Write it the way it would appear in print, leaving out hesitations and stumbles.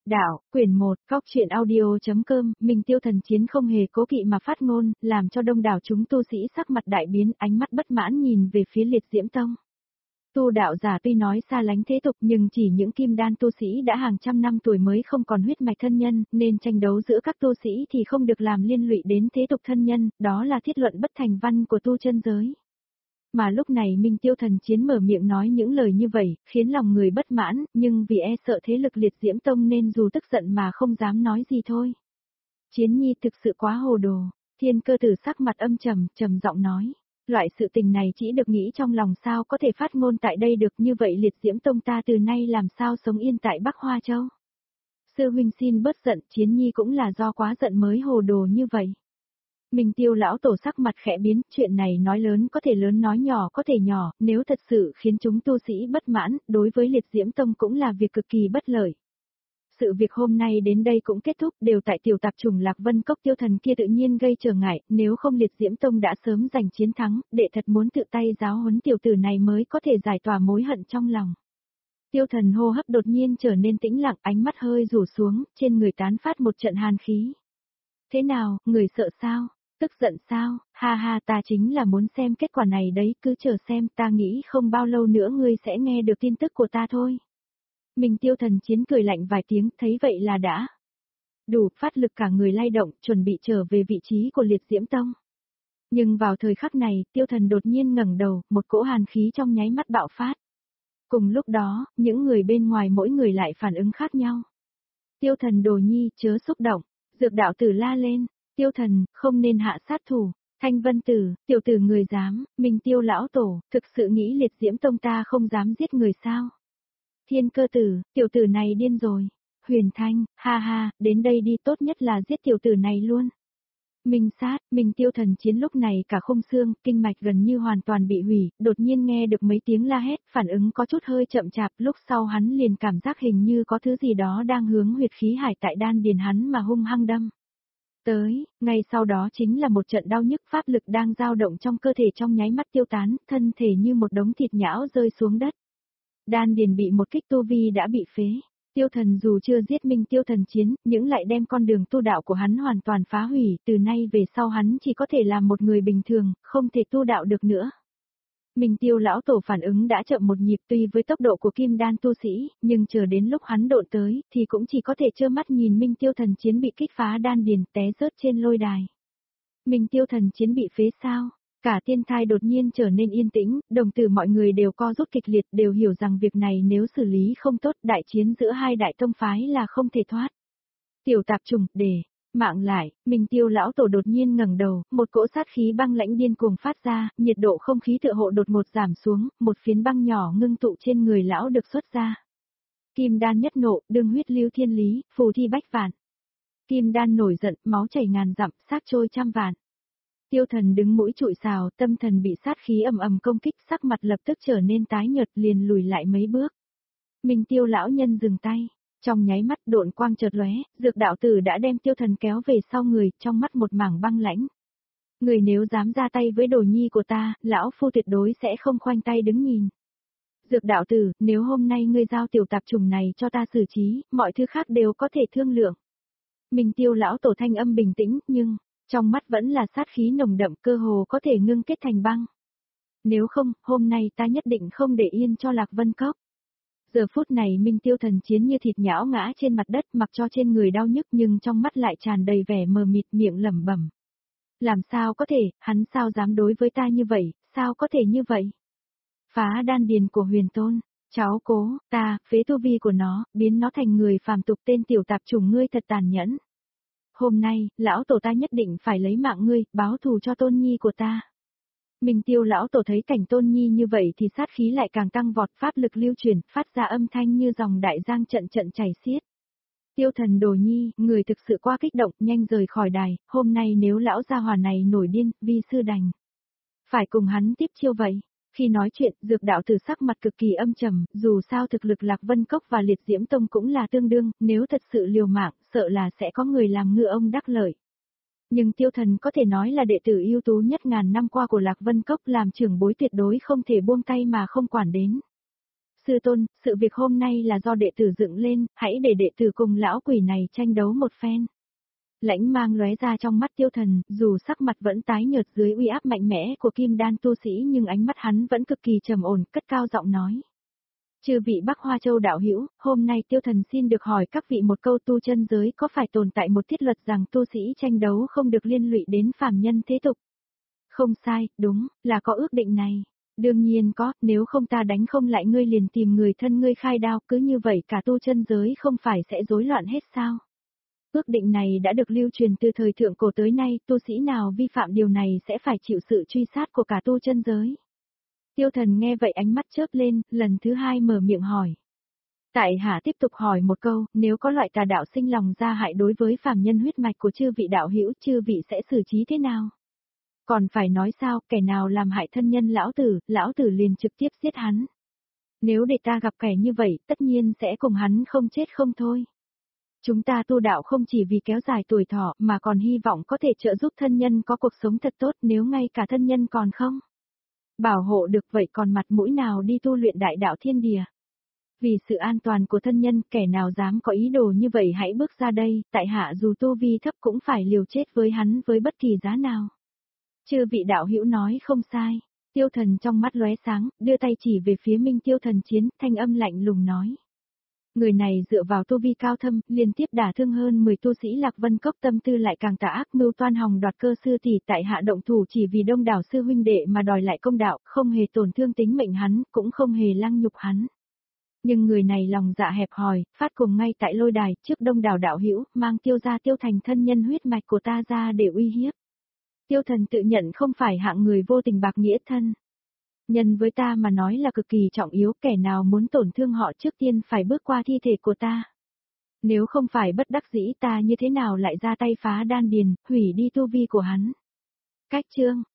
Đạo, quyển 1, góc truyện audio.com, Minh Tiêu thần chiến không hề cố kỵ mà phát ngôn, làm cho đông đảo chúng tu sĩ sắc mặt đại biến, ánh mắt bất mãn nhìn về phía Liệt Diễm Tông. Tu đạo giả tuy nói xa lánh thế tục nhưng chỉ những kim đan tu sĩ đã hàng trăm năm tuổi mới không còn huyết mạch thân nhân, nên tranh đấu giữa các tu sĩ thì không được làm liên lụy đến thế tục thân nhân, đó là thiết luận bất thành văn của tu chân giới. Mà lúc này Minh Tiêu thần chiến mở miệng nói những lời như vậy, khiến lòng người bất mãn, nhưng vì e sợ thế lực Liệt Diễm Tông nên dù tức giận mà không dám nói gì thôi. Chiến nhi thực sự quá hồ đồ, Thiên Cơ Tử sắc mặt âm trầm, trầm giọng nói. Loại sự tình này chỉ được nghĩ trong lòng sao có thể phát ngôn tại đây được, như vậy Liệt Diễm Tông ta từ nay làm sao sống yên tại Bắc Hoa Châu. Sư huynh xin bớt giận, Chiến nhi cũng là do quá giận mới hồ đồ như vậy. Minh Tiêu lão tổ sắc mặt khẽ biến, chuyện này nói lớn có thể lớn nói nhỏ có thể nhỏ, nếu thật sự khiến chúng tu sĩ bất mãn, đối với Liệt Diễm Tông cũng là việc cực kỳ bất lợi. Sự việc hôm nay đến đây cũng kết thúc, đều tại tiểu tạp chủng Lạc Vân Cốc Tiêu Thần kia tự nhiên gây trở ngại, nếu không Liệt Diễm Tông đã sớm giành chiến thắng, đệ thật muốn tự tay giáo huấn tiểu tử này mới có thể giải tỏa mối hận trong lòng. Tiêu Thần hô hấp đột nhiên trở nên tĩnh lặng, ánh mắt hơi rủ xuống, trên người tán phát một trận hàn khí. Thế nào, người sợ sao? Tức giận sao? Ha ha, ta chính là muốn xem kết quả này đấy, cứ chờ xem, ta nghĩ không bao lâu nữa ngươi sẽ nghe được tin tức của ta thôi. Minh Tiêu thần chiến cười lạnh vài tiếng, thấy vậy là đã đủ, phát lực cả người lay động, chuẩn bị trở về vị trí của Liệt Diễm Tông. Nhưng vào thời khắc này, Tiêu Thần đột nhiên ngẩng đầu, một cỗ hàn khí trong nháy mắt bạo phát. Cùng lúc đó, những người bên ngoài mỗi người lại phản ứng khác nhau. Tiêu Thần đồ nhi, chớ xúc động, Dược đạo tử la lên. Tiêu Thần, không nên hạ sát thủ. Thanh Vân Tử, tiểu tử người dám, Minh Tiêu lão tổ, thực sự nghĩ Liệt Diễm Tông ta không dám giết người sao? Thiên Cơ Tử, tiểu tử này điên rồi. Huyền Thanh, ha ha, đến đây đi, tốt nhất là giết tiểu tử này luôn. Minh sát, Minh Tiêu thần chiến lúc này cả khung xương, kinh mạch gần như hoàn toàn bị hủy, đột nhiên nghe được mấy tiếng la hét, phản ứng có chút hơi chậm chạp, lúc sau hắn liền cảm giác hình như có thứ gì đó đang hướng huyệt khí hải tại đan điền hắn mà hung hăng đâm. Tới, ngay sau đó chính là một trận đau nhức, pháp lực đang dao động trong cơ thể trong nháy mắt tiêu tán, thân thể như một đống thịt nhão rơi xuống đất. Đan điền bị một kích tu vi đã bị phế. Tiêu Thần dù chưa giết Minh Tiêu thần chiến, nhưng lại đem con đường tu đạo của hắn hoàn toàn phá hủy, từ nay về sau hắn chỉ có thể làm một người bình thường, không thể tu đạo được nữa. Minh Tiêu lão tổ phản ứng đã chậm một nhịp, tuy với tốc độ của kim đan tu sĩ, nhưng chờ đến lúc hắn độn tới, thì cũng chỉ có thể trơ mắt nhìn Minh Tiêu thần chiến bị kích phá đan điền, té rớt trên lôi đài. Minh Tiêu thần chiến bị phế sao? Cả tiên thai đột nhiên trở nên yên tĩnh, đồng tử mọi người đều co rút kịch liệt, đều hiểu rằng việc này nếu xử lý không tốt, đại chiến giữa hai đại tông phái là không thể thoát. Tiểu tạp trùng, để mạng lại, Minh Tiêu lão tổ đột nhiên ngẩng đầu, một cỗ sát khí băng lãnh điên cuồng phát ra, nhiệt độ không khí tựa hộ đột ngột giảm xuống, một phiến băng nhỏ ngưng tụ trên người lão được xuất ra. Kim đan nhất nộ, đương huyết lưu thiên lý, phù thi bách vạn. Kim đan nổi giận, máu chảy ngàn dặm, xác trôi trăm vạn. Tiêu Thần đứng mũi trụi sào, tâm thần bị sát khí ầm ầm công kích, sắc mặt lập tức trở nên tái nhợt, liền lùi lại mấy bước. Minh Tiêu lão nhân dừng tay, trong nháy mắt độn quang chợt lóe, Dược đạo tử đã đem Tiêu Thần kéo về sau người, trong mắt một mảng băng lãnh. Người nếu dám ra tay với đồ nhi của ta, lão phu tuyệt đối sẽ không khoanh tay đứng nhìn. Dược đạo tử, nếu hôm nay ngươi giao tiểu tạp trùng này cho ta xử trí, mọi thứ khác đều có thể thương lượng. Minh Tiêu lão tổ thanh âm bình tĩnh, nhưng trong mắt vẫn là sát khí nồng đậm, cơ hồ có thể ngưng kết thành băng. Nếu không, hôm nay ta nhất định không để yên cho Lạc Vân Cốc. Giờ phút này Minh Tiêu thần chiến như thịt nhão ngã trên mặt đất, mặc cho trên người đau nhức nhưng trong mắt lại tràn đầy vẻ mờ mịt, miệng lẩm bẩm. Làm sao có thể, hắn sao dám đối với ta như vậy, sao có thể như vậy? Phá đan điền của Huyền Tôn, cháu cố, ta, phế tu vi của nó, biến nó thành người phàm tục, tên tiểu tạp chủng ngươi thật tàn nhẫn. Hôm nay, lão tổ ta nhất định phải lấy mạng ngươi, báo thù cho Tôn nhi của ta. Minh Tiêu lão tổ thấy cảnh Tôn nhi như vậy thì sát khí lại càng tăng vọt, pháp lực lưu chuyển, phát ra âm thanh như dòng đại giang trận trận chảy xiết. Tiêu Thần đồ nhi, người thực sự quá kích động, nhanh rời khỏi đài, hôm nay nếu lão gia hỏa này nổi điên, vi sư đành phải cùng hắn tiếp chiêu vậy. Khi nói chuyện, Dược đạo tử sắc mặt cực kỳ âm trầm, dù sao thực lực Lạc Vân Cốc và Liệt Diễm Tông cũng là tương đương, nếu thật sự liều mạng, sợ là sẽ có người làm ngựa ông đắc lợi. Nhưng Tiêu Thần có thể nói là đệ tử ưu tú nhất ngàn năm qua của Lạc Vân Cốc, làm trưởng bối tuyệt đối không thể buông tay mà không quản đến. Sư tôn, sự việc hôm nay là do đệ tử dựng lên, hãy để đệ tử cùng lão quỷ này tranh đấu một phen. Lãnh mang lóe ra trong mắt Tiêu Thần, dù sắc mặt vẫn tái nhợt dưới uy áp mạnh mẽ của kim đan tu sĩ nhưng ánh mắt hắn vẫn cực kỳ trầm ổn, cất cao giọng nói. Chư vị Bắc Hoa Châu đạo hữu, hôm nay Tiêu Thần xin được hỏi các vị một câu, tu chân giới có phải tồn tại một thiết luật rằng tu sĩ tranh đấu không được liên lụy đến phàm nhân thế tục? Không sai, đúng, là có ước định này. Đương nhiên có, nếu không ta đánh không lại ngươi liền tìm người thân ngươi khai đao, cứ như vậy cả tu chân giới không phải sẽ rối loạn hết sao? Ước định này đã được lưu truyền từ thời thượng cổ tới nay, tu sĩ nào vi phạm điều này sẽ phải chịu sự truy sát của cả tu chân giới. Tiêu Thần nghe vậy ánh mắt chớp lên, lần thứ hai mở miệng hỏi. Tại hạ tiếp tục hỏi một câu, nếu có loại tà đạo sinh lòng ra hại đối với phàm nhân huyết mạch của chư vị đạo hữu, chư vị sẽ xử trí thế nào? Còn phải nói sao, kẻ nào làm hại thân nhân lão tử liền trực tiếp giết hắn. Nếu để ta gặp kẻ như vậy, tất nhiên sẽ cùng hắn không chết không thôi. Chúng ta tu đạo không chỉ vì kéo dài tuổi thọ mà còn hy vọng có thể trợ giúp thân nhân có cuộc sống thật tốt, nếu ngay cả thân nhân còn không bảo hộ được vậy còn mặt mũi nào đi tu luyện đại đạo thiên địa. Vì sự an toàn của thân nhân, kẻ nào dám có ý đồ như vậy hãy bước ra đây, tại hạ dù tu vi thấp cũng phải liều chết với hắn với bất kỳ giá nào. Chư vị đạo hữu nói không sai. Tiêu Thần trong mắt lóe sáng, đưa tay chỉ về phía Minh Tiêu Thần Chiến, thanh âm lạnh lùng nói. Người này dựa vào tu vi cao thâm, liên tiếp đả thương hơn 10 tu sĩ Lạc Vân Cốc, tâm tư lại càng tà ác, mưu toan hòng đoạt cơ sư tỷ, tại hạ động thủ chỉ vì đông đảo sư huynh đệ mà đòi lại công đạo, không hề tổn thương tính mệnh hắn, cũng không hề lăng nhục hắn. Nhưng người này lòng dạ hẹp hòi, phát cùng ngay tại lôi đài, trước đông đảo đạo hữu, mang Tiêu gia Tiêu Thành thân nhân huyết mạch của ta ra để uy hiếp. Tiêu Thần tự nhận không phải hạng người vô tình bạc nghĩa thân. Nhân với ta mà nói là cực kỳ trọng yếu, kẻ nào muốn tổn thương họ trước tiên phải bước qua thi thể của ta. Nếu không phải bất đắc dĩ ta như thế nào lại ra tay phá đan điền, hủy đi tu vi của hắn. Cách chương.